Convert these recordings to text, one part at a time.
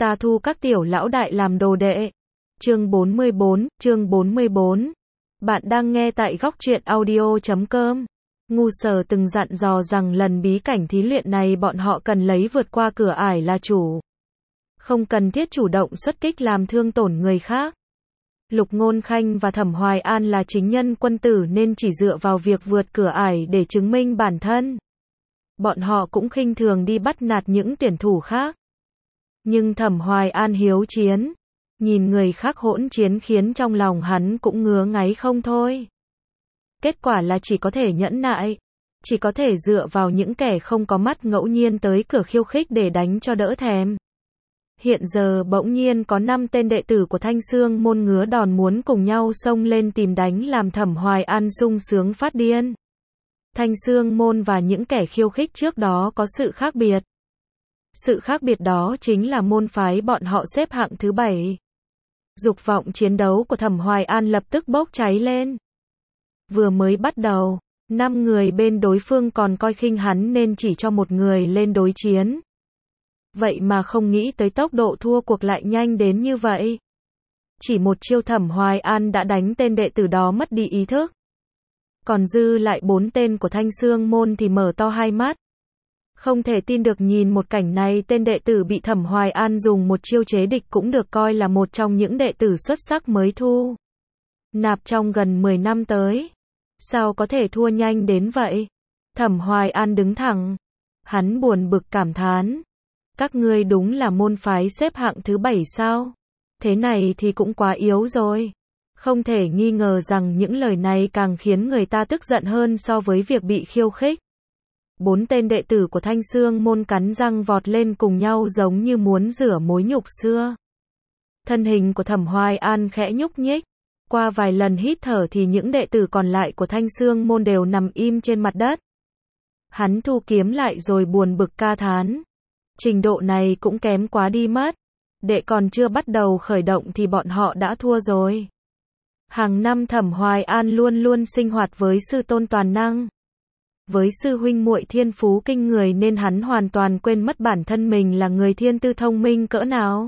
Ta thu các tiểu lão đại làm đồ đệ. Chương 44. Bạn đang nghe tại góc truyện audio.com. Ngu Sở từng dặn dò rằng lần bí cảnh thí luyện này bọn họ cần lấy vượt qua cửa ải là chủ. Không cần thiết chủ động xuất kích làm thương tổn người khác. Lục Ngôn Khanh và Thẩm Hoài An là chính nhân quân tử nên chỉ dựa vào việc vượt cửa ải để chứng minh bản thân. Bọn họ cũng khinh thường đi bắt nạt những tuyển thủ khác. Nhưng Thẩm Hoài An hiếu chiến, nhìn người khác hỗn chiến khiến trong lòng hắn cũng ngứa ngáy không thôi. Kết quả là chỉ có thể nhẫn nại, chỉ có thể dựa vào những kẻ không có mắt ngẫu nhiên tới cửa khiêu khích để đánh cho đỡ thèm. Hiện giờ bỗng nhiên có 5 tên đệ tử của Thanh Xương môn ngứa đòn muốn cùng nhau xông lên tìm đánh làm Thẩm Hoài An sung sướng phát điên. Thanh Xương môn và những kẻ khiêu khích trước đó có sự khác biệt. Sự khác biệt đó chính là môn phái bọn họ xếp hạng thứ 7. Dục vọng chiến đấu của Thẩm Hoài An lập tức bốc cháy lên. Vừa mới bắt đầu, 5 người bên đối phương còn coi khinh hắn nên chỉ cho một người lên đối chiến. Vậy mà không nghĩ tới tốc độ thua cuộc lại nhanh đến như vậy. Chỉ một chiêu Thẩm Hoài An đã đánh tên đệ tử đó mất đi ý thức. Còn dư lại 4 tên của Thanh Xương môn thì mở to hai mắt. Không thể tin được nhìn một cảnh này, tên đệ tử bị Thẩm Hoài An dùng một chiêu chế địch cũng được coi là một trong những đệ tử xuất sắc mới thu nạp trong gần 10 năm tới. Sao có thể thua nhanh đến vậy? Thẩm Hoài An đứng thẳng. Hắn buồn bực cảm thán. Các ngươi đúng là môn phái xếp hạng thứ 7 sao? Thế này thì cũng quá yếu rồi. Không thể nghi ngờ rằng những lời này càng khiến người ta tức giận hơn so với việc bị khiêu khích. 4 tên đệ tử của Thanh Xương môn cắn răng vọt lên cùng nhau giống như muốn rửa mối nhục xưa. Thân hình của Thẩm Hoài An khẽ nhúc nhích. Qua vài lần hít thở thì những đệ tử còn lại của Thanh Xương môn đều nằm im trên mặt đất. Hắn thu kiếm lại rồi buồn bực ca thán. Trình độ này cũng kém quá đi mất. Đệ còn chưa bắt đầu khởi động thì bọn họ đã thua rồi. Hàng năm Thẩm Hoài An luôn luôn sinh hoạt với sư tôn toàn năng. Với sư huynh muội thiên phú kinh người nên hắn hoàn toàn quên mất bản thân mình là người thiên tư thông minh cỡ nào.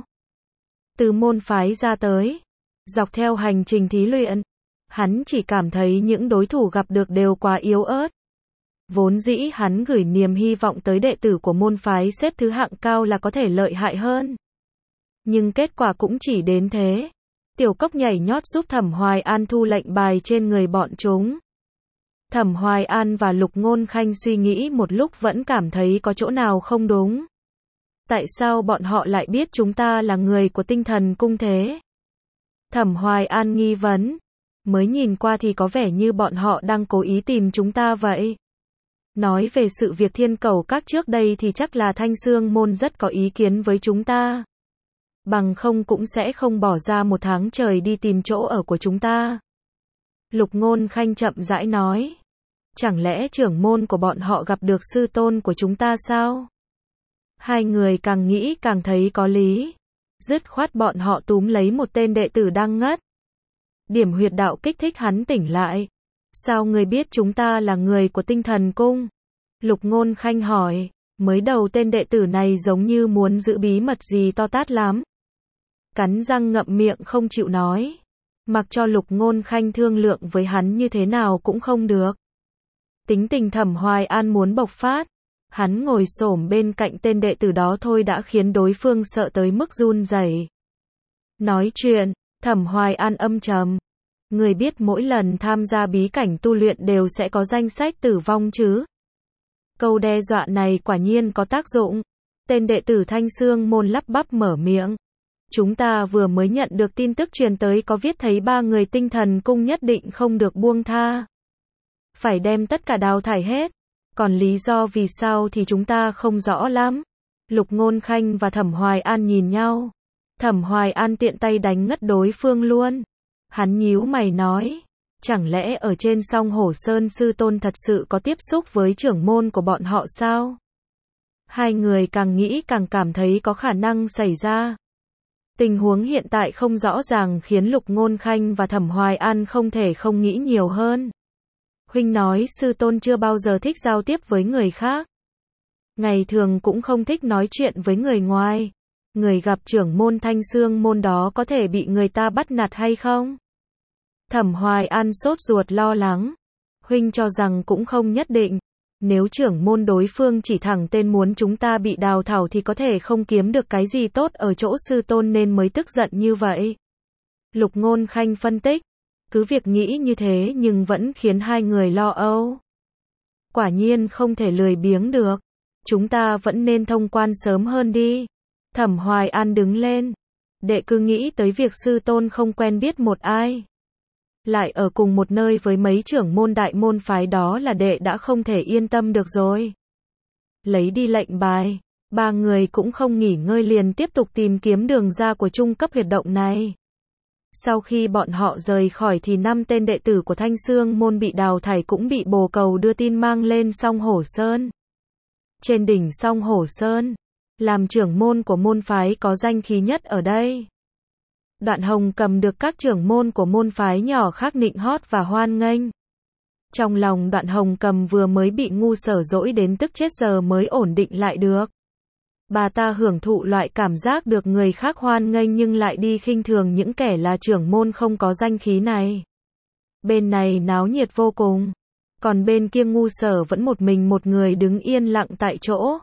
Từ môn phái ra tới, dọc theo hành trình thí luyện, hắn chỉ cảm thấy những đối thủ gặp được đều quá yếu ớt. Vốn dĩ hắn gửi niềm hy vọng tới đệ tử của môn phái xếp thứ hạng cao là có thể lợi hại hơn. Nhưng kết quả cũng chỉ đến thế. Tiểu Cốc nhảy nhót giúp Thẩm Hoài An thu lệnh bài trên người bọn chúng. Thẩm Hoài An và Lục Ngôn Khanh suy nghĩ một lúc vẫn cảm thấy có chỗ nào không đúng. Tại sao bọn họ lại biết chúng ta là người của Tinh Thần Cung thế? Thẩm Hoài An nghi vấn. Mới nhìn qua thì có vẻ như bọn họ đang cố ý tìm chúng ta vậy. Nói về sự việc Thiên Cẩu Các trước đây thì chắc là Thanh Xương môn rất có ý kiến với chúng ta. Bằng không cũng sẽ không bỏ ra 1 tháng trời đi tìm chỗ ở của chúng ta. Lục Ngôn Khanh chậm rãi nói. Chẳng lẽ trưởng môn của bọn họ gặp được sư tôn của chúng ta sao? Hai người càng nghĩ càng thấy có lý. Dứt khoát bọn họ túm lấy một tên đệ tử đang ngất. Điểm huyệt đạo kích thích hắn tỉnh lại. Sao ngươi biết chúng ta là người của Tinh Thần Cung? Lục Ngôn Khanh hỏi. Mới đầu tên đệ tử này giống như muốn giữ bí mật gì to tát lắm. Cắn răng ngậm miệng không chịu nói. Mặc cho Lục Ngôn Khanh thương lượng với hắn như thế nào cũng không được. Tính tình Thẩm Hoài An muốn bộc phát. Hắn ngồi xổm bên cạnh tên đệ tử đó thôi đã khiến đối phương sợ tới mức run rẩy. Nói chuyện, Thẩm Hoài An âm trầm. Người biết mỗi lần tham gia bí cảnh tu luyện đều sẽ có danh sách tử vong chứ? Câu đe dọa này quả nhiên có tác dụng. Tên đệ tử Thanh Xương môn lắp bắp mở miệng. Chúng ta vừa mới nhận được tin tức truyền tới có viết thấy 3 người Tinh Thần Cung nhất định không được buông tha. Phải đem tất cả đào thải hết. Còn lý do vì sao thì chúng ta không rõ lắm. Lục Ngôn Khanh và Thẩm Hoài An nhìn nhau. Thẩm Hoài An tiện tay đánh ngất đối phương luôn. Hắn nhíu mày nói. Chẳng lẽ ở trên Song Hổ Sơn sư tôn thật sự có tiếp xúc với trưởng môn của bọn họ sao? Hai người càng nghĩ càng cảm thấy có khả năng xảy ra. Tình huống hiện tại không rõ ràng khiến Lục Ngôn Khanh và Thẩm Hoài An không thể không nghĩ nhiều hơn. Huynh nói sư tôn chưa bao giờ thích giao tiếp với người khác. Ngày thường cũng không thích nói chuyện với người ngoài. Người gặp trưởng môn Thanh Xương môn đó có thể bị người ta bắt nạt hay không? Thẩm Hoài An sốt ruột lo lắng. Huynh cho rằng cũng không nhất định. Nếu trưởng môn đối phương chỉ thẳng tên muốn chúng ta bị đào thải thì có thể không kiếm được cái gì tốt ở chỗ sư tôn nên mới tức giận như vậy. Lục Ngôn Khanh phân tích. Cứ việc nghĩ như thế nhưng vẫn khiến hai người lo âu. Quả nhiên không thể lười biếng được. Chúng ta vẫn nên thông quan sớm hơn đi. Thẩm Hoài An đứng lên. Đệ cứ nghĩ tới việc sư tôn không quen biết một ai. Lại ở cùng một nơi với mấy trưởng môn đại môn phái đó là đệ đã không thể yên tâm được rồi. Lấy đi lệnh bài. Ba người cũng không nghỉ ngơi liền tiếp tục tìm kiếm đường ra của trung cấp huyệt động này. Sau khi bọn họ rời khỏi thì 5 tên đệ tử của Thanh Xương môn bị đào thải cũng bị bồ cầu đưa tin mang lên Song Hổ Sơn. Trên đỉnh Song Hổ Sơn, làm trưởng môn của môn phái có danh khí nhất ở đây. Đoạn Hồng Cầm được các trưởng môn của môn phái nhỏ khác nịnh hót và hoan nghênh. Trong lòng Đoạn Hồng Cầm vừa mới bị ngu sở dỗi đến tức chết giờ mới ổn định lại được. Bà ta hưởng thụ loại cảm giác được người khác hoan nghênh nhưng lại đi khinh thường những kẻ là trưởng môn không có danh khí này. Bên này náo nhiệt vô cùng. Còn bên kia ngu sở vẫn một người đứng yên lặng tại chỗ.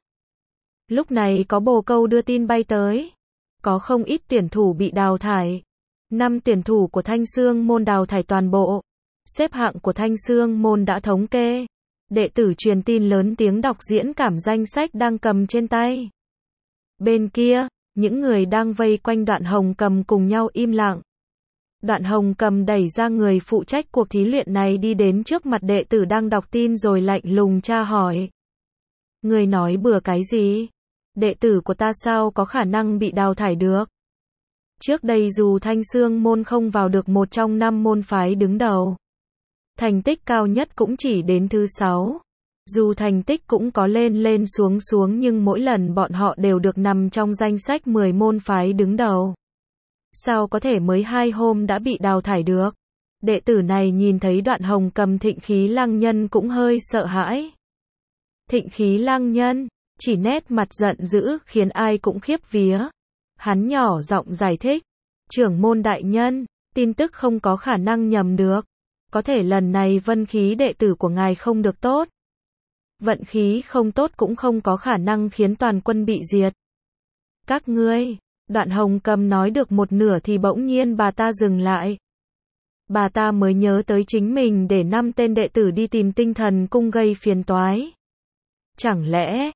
Lúc này có bồ câu đưa tin bay tới. Có không ít tuyển thủ bị đào thải. 5 tuyển thủ của Thanh Xương môn đào thải toàn bộ. Xếp hạng của Thanh Xương môn đã thống kê. Đệ tử truyền tin lớn tiếng đọc diễn cảm danh sách đang cầm trên tay. Bên kia, những người đang vây quanh Đoạn Hồng Cầm cùng nhau im lặng. Đoạn Hồng Cầm đẩy ra người phụ trách cuộc thí luyện này đi đến trước mặt đệ tử đang đọc tin rồi lạnh lùng tra hỏi. Người nói bừa cái gì? Đệ tử của ta sao có khả năng bị đào thải được? Trước đây dù Thanh Xương môn không vào được một trong 5 môn phái đứng đầu. Thành tích cao nhất cũng chỉ đến thứ 6. Dù thành tích cũng có lên xuống nhưng mỗi lần bọn họ đều được nằm trong danh sách 10 môn phái đứng đầu. Sao có thể mới 2 hôm đã bị đào thải được? Đệ tử này nhìn thấy Đoạn Hồng Cầm Thịnh Khí Lăng Nhân cũng hơi sợ hãi. Thịnh Khí Lăng Nhân, chỉ nét mặt giận dữ khiến ai cũng khiếp vía. Hắn nhỏ giọng giải thích. Trưởng môn đại nhân, tin tức không có khả năng nhầm được. Có thể lần này vân khí đệ tử của ngài không được tốt. Vận khí không tốt cũng không có khả năng khiến toàn quân bị diệt. Các ngươi, Đoạn Hồng Cầm nói được một nửa thì bỗng nhiên bà ta dừng lại. Bà ta mới nhớ tới chính mình để 5 tên đệ tử đi tìm Tinh Thần Cung gây phiền toái. Chẳng lẽ,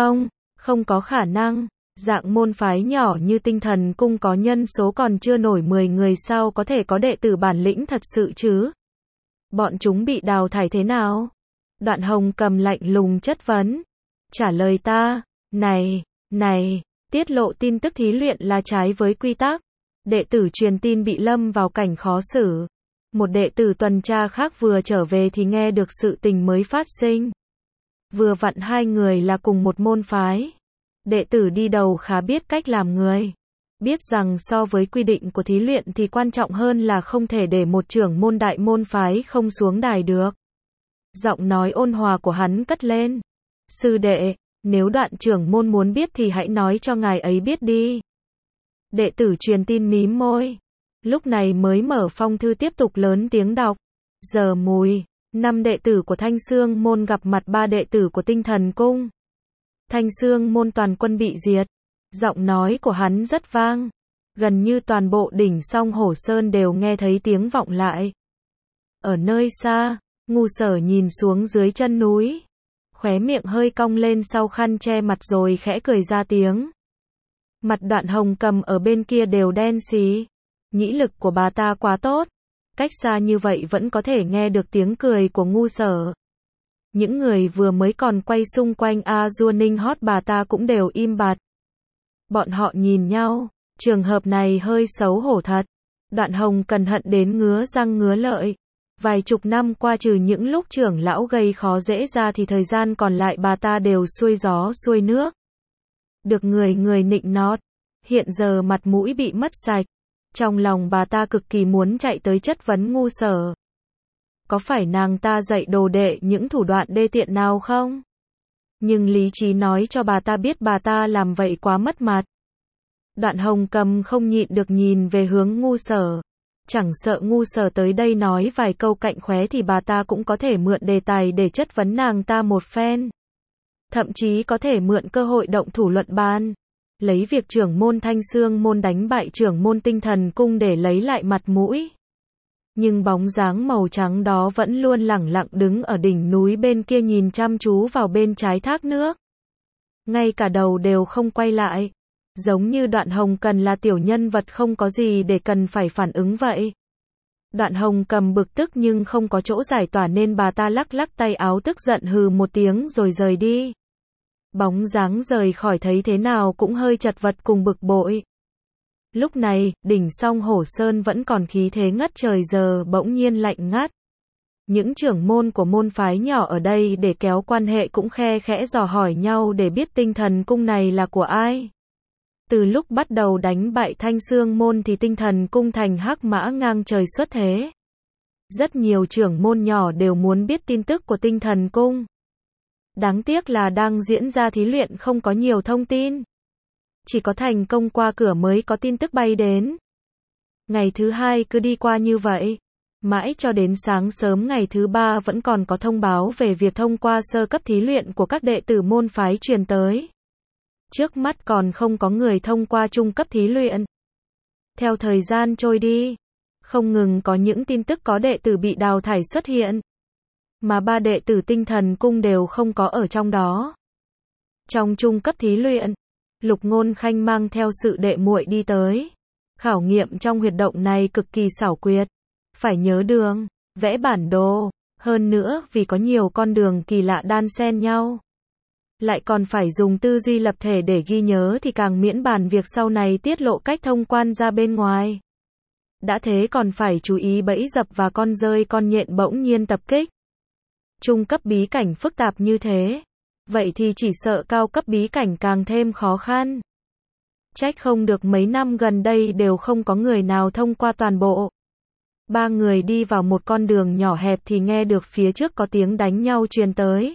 không có khả năng, dạng môn phái nhỏ như Tinh Thần Cung có nhân số còn chưa nổi 10 người sao có thể có đệ tử bản lĩnh thật sự chứ? Bọn chúng bị đào thải thế nào? Đoạn Hồng Cầm lạnh lùng chất vấn. Trả lời ta, này, tiết lộ tin tức thí luyện là trái với quy tắc. Đệ tử truyền tin bị lâm vào cảnh khó xử. Một đệ tử tuần tra khác vừa trở về thì nghe được sự tình mới phát sinh. Vừa vặn 2 người là cùng một môn phái. Đệ tử đi đầu khá biết cách làm người. Biết rằng so với quy định của thí luyện thì quan trọng hơn là không thể để một trưởng môn đại môn phái không xuống đài được. Giọng nói ôn hòa của hắn cất lên. Sư đệ, nếu Đoạn trưởng môn muốn biết thì hãy nói cho ngài ấy biết đi. Đệ tử truyền tin mím môi. Lúc này mới mở phong thư tiếp tục lớn tiếng đọc. Giờ mùi, 5 đệ tử của Thanh Xương môn gặp mặt 3 đệ tử của Tinh Thần Cung. Thanh Xương môn toàn quân bị diệt. Giọng nói của hắn rất vang. Gần như toàn bộ đỉnh Song Hổ Sơn đều nghe thấy tiếng vọng lại. Ở nơi xa, ngu sở nhìn xuống dưới chân núi. Khóe miệng hơi cong lên sau khăn che mặt rồi khẽ cười ra tiếng. Mặt Đoạn Hồng Cầm ở bên kia đều đen xì. Nhĩ lực của bà ta quá tốt. Cách xa như vậy vẫn có thể nghe được tiếng cười của ngu sở. Những người vừa mới còn quay xung quanh A-dua ninh hót bà ta cũng đều im bặt. Bọn họ nhìn nhau. Trường hợp này hơi xấu hổ thật. Đoạn Hồng cẩn hận đến ngứa răng ngứa lợi. Vài chục năm qua trừ những lúc trưởng lão gây khó dễ ra thì thời gian còn lại bà ta đều xuôi gió xuôi nước. Được người nịnh nót. Hiện giờ mặt mũi bị mất sạch. Trong lòng bà ta cực kỳ muốn chạy tới chất vấn ngu sở. Có phải nàng ta dạy đồ đệ những thủ đoạn đê tiện nào không? Nhưng lý trí nói cho bà ta biết bà ta làm vậy quá mất mặt. Đoạn Hồng Cầm không nhịn được nhìn về hướng Ngu Sở. Chẳng sợ Ngu Sở tới đây nói vài câu cạnh khóe thì bà ta cũng có thể mượn đề tài để chất vấn nàng ta một phen. Thậm chí có thể mượn cơ hội động thủ luận bàn. Lấy việc trưởng môn Thanh Xương môn đánh bại trưởng môn Tinh Thần Cung để lấy lại mặt mũi. Nhưng bóng dáng màu trắng đó vẫn luôn lẳng lặng đứng ở đỉnh núi bên kia nhìn chăm chú vào bên trái thác nước. Ngay cả đầu đều không quay lại. Giống như Đoạn Hồng Cần là tiểu nhân vật không có gì để cần phải phản ứng vậy. Đoạn Hồng Cầm bực tức nhưng không có chỗ giải tỏa nên bà ta lắc lắc tay áo tức giận hừ một tiếng rồi rời đi. Bóng dáng rời khỏi thấy thế nào cũng hơi chật vật cùng bực bội. Lúc này, đỉnh Song Hổ Sơn vẫn còn khí thế ngất trời giờ bỗng nhiên lạnh ngắt. Những trưởng môn của môn phái nhỏ ở đây để kéo quan hệ cũng khe khẽ dò hỏi nhau để biết Tinh Thần Cung này là của ai. Từ lúc bắt đầu đánh bại Thanh Xương môn thì Tinh Thần Cung thành hắc mã ngang trời xuất thế. Rất nhiều trưởng môn nhỏ đều muốn biết tin tức của Tinh Thần Cung. Đáng tiếc là đang diễn ra thí luyện không có nhiều thông tin. Chỉ có thành công qua cửa mới có tin tức bay đến. Ngày thứ hai cứ đi qua như vậy. Mãi cho đến sáng sớm ngày thứ ba vẫn còn có thông báo về việc thông qua sơ cấp thí luyện của các đệ tử môn phái truyền tới. Trước mắt còn không có người thông qua trung cấp thí luyện. Theo thời gian trôi đi, không ngừng có những tin tức có đệ tử bị đào thải xuất hiện. Mà 3 đệ tử Tinh Thần Cung đều không có ở trong đó. Trong trung cấp thí luyện, Lục Ngôn Khanh mang theo sự đệ muội đi tới. Khảo nghiệm trong huyệt động này cực kỳ xảo quyệt. Phải nhớ đường, vẽ bản đồ, hơn nữa vì có nhiều con đường kỳ lạ đan xen nhau. Lại còn phải dùng tư duy lập thể để ghi nhớ thì càng miễn bàn việc sau này tiết lộ cách thông quan ra bên ngoài. Đã thế còn phải chú ý bẫy dập và con rơi con nhện bỗng nhiên tập kích. Trung cấp bí cảnh phức tạp như thế. Vậy thì chỉ sợ cao cấp bí cảnh càng thêm khó khăn. Trách không được mấy năm gần đây đều không có người nào thông qua toàn bộ. 3 người đi vào một con đường nhỏ hẹp thì nghe được phía trước có tiếng đánh nhau truyền tới.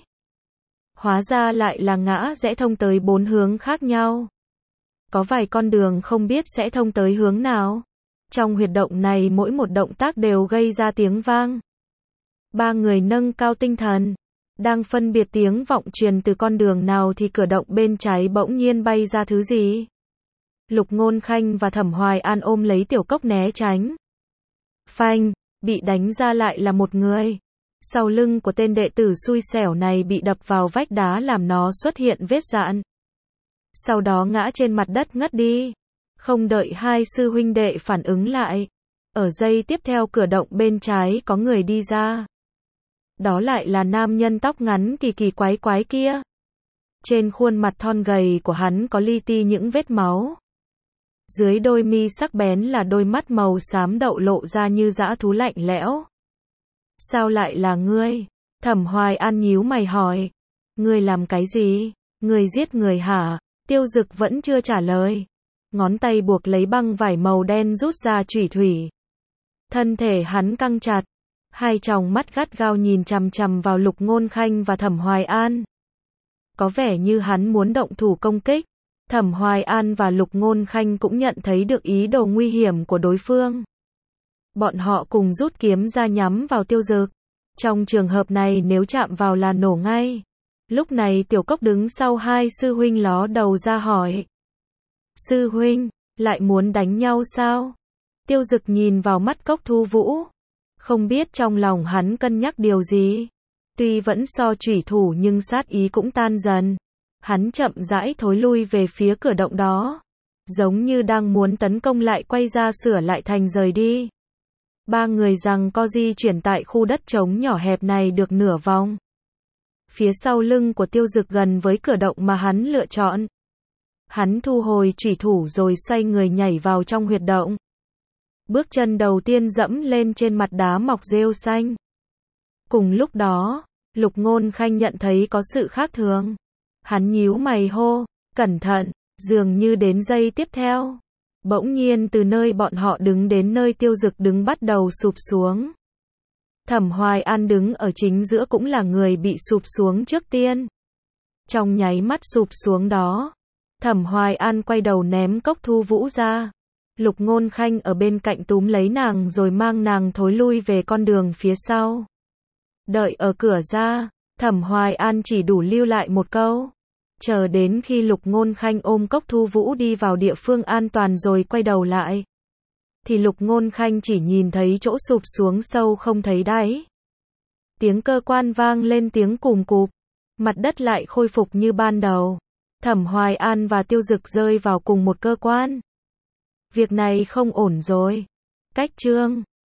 Hóa ra lại là ngã rẽ thông tới 4 hướng khác nhau. Có vài con đường không biết sẽ thông tới hướng nào. Trong huyệt động này mỗi một động tác đều gây ra tiếng vang. 3 người nâng cao tinh thần. Đang phân biệt tiếng vọng truyền từ con đường nào thì cửa động bên trái bỗng nhiên bay ra thứ gì. Lục Ngôn Khanh và Thẩm Hoài An ôm lấy Tiểu Cốc né tránh. Phanh, bị đánh ra lại là một người. Sau lưng của tên đệ tử xui xẻo này bị đập vào vách đá làm nó xuất hiện vết rạn. Sau đó ngã trên mặt đất ngất đi. Không đợi hai sư huynh đệ phản ứng lại. Ở giây tiếp theo cửa động bên trái có người đi ra. Đó lại là nam nhân tóc ngắn kỳ kỳ quái quái kia. Trên khuôn mặt thon gầy của hắn có li ti những vết máu. Dưới đôi mi sắc bén là đôi mắt màu xám đậu lộ ra như dã thú lạnh lẽo. Sao lại là ngươi? Thẩm Hoài An nhíu mày hỏi. Ngươi làm cái gì? Ngươi giết người hả? Tiêu Dực vẫn chưa trả lời. Ngón tay buộc lấy băng vải màu đen rút ra chủy thủy. Thân thể hắn căng chặt. Hai tròng mắt gắt gao nhìn chằm chằm vào Lục Ngôn Khanh và Thẩm Hoài An. Có vẻ như hắn muốn động thủ công kích. Thẩm Hoài An và Lục Ngôn Khanh cũng nhận thấy được ý đồ nguy hiểm của đối phương. Bọn họ cùng rút kiếm ra nhắm vào Tiêu Dực. Trong trường hợp này nếu chạm vào là nổ ngay. Lúc này Tiểu Cốc đứng sau hai sư huynh ló đầu ra hỏi. Sư huynh, lại muốn đánh nhau sao? Tiêu Dực nhìn vào mắt Cốc Thu Vũ. Không biết trong lòng hắn cân nhắc điều gì. Tuy vẫn so chủy thủ nhưng sát ý cũng tan dần. Hắn chậm rãi thối lui về phía cửa động đó. Giống như đang muốn tấn công lại quay ra sửa lại thành rời đi. 3 người giằng co di chuyển tại khu đất trống nhỏ hẹp này được nửa vòng. Phía sau lưng của Tiêu Dực gần với cửa động mà hắn lựa chọn. Hắn thu hồi chủy thủ rồi xoay người nhảy vào trong huyệt động. Bước chân đầu tiên dẫm lên trên mặt đá mọc rêu xanh. Cùng lúc đó, Lục Ngôn Khanh nhận thấy có sự khác thường. Hắn nhíu mày hô, cẩn thận, dường như đến giây tiếp theo. Bỗng nhiên từ nơi bọn họ đứng đến nơi Tiêu Dực đứng bắt đầu sụp xuống. Thẩm Hoài An đứng ở chính giữa cũng là người bị sụp xuống trước tiên. Trong nháy mắt sụp xuống đó, Thẩm Hoài An quay đầu ném Cốc Thu Vũ ra. Lục Ngôn Khanh ở bên cạnh túm lấy nàng rồi mang nàng thối lui về con đường phía sau. Đợi ở cửa ra, Thẩm Hoài An chỉ đủ lưu lại một câu. Chờ đến khi Lục Ngôn Khanh ôm Cốc Thu Vũ đi vào địa phương an toàn rồi quay đầu lại. Thì Lục Ngôn Khanh chỉ nhìn thấy chỗ sụp xuống sâu không thấy đáy. Tiếng cơ quan vang lên tiếng cùm cụp. Mặt đất lại khôi phục như ban đầu. Thẩm Hoài An và Tiêu Dực rơi vào cùng một cơ quan. Việc này không ổn rồi. Cách chương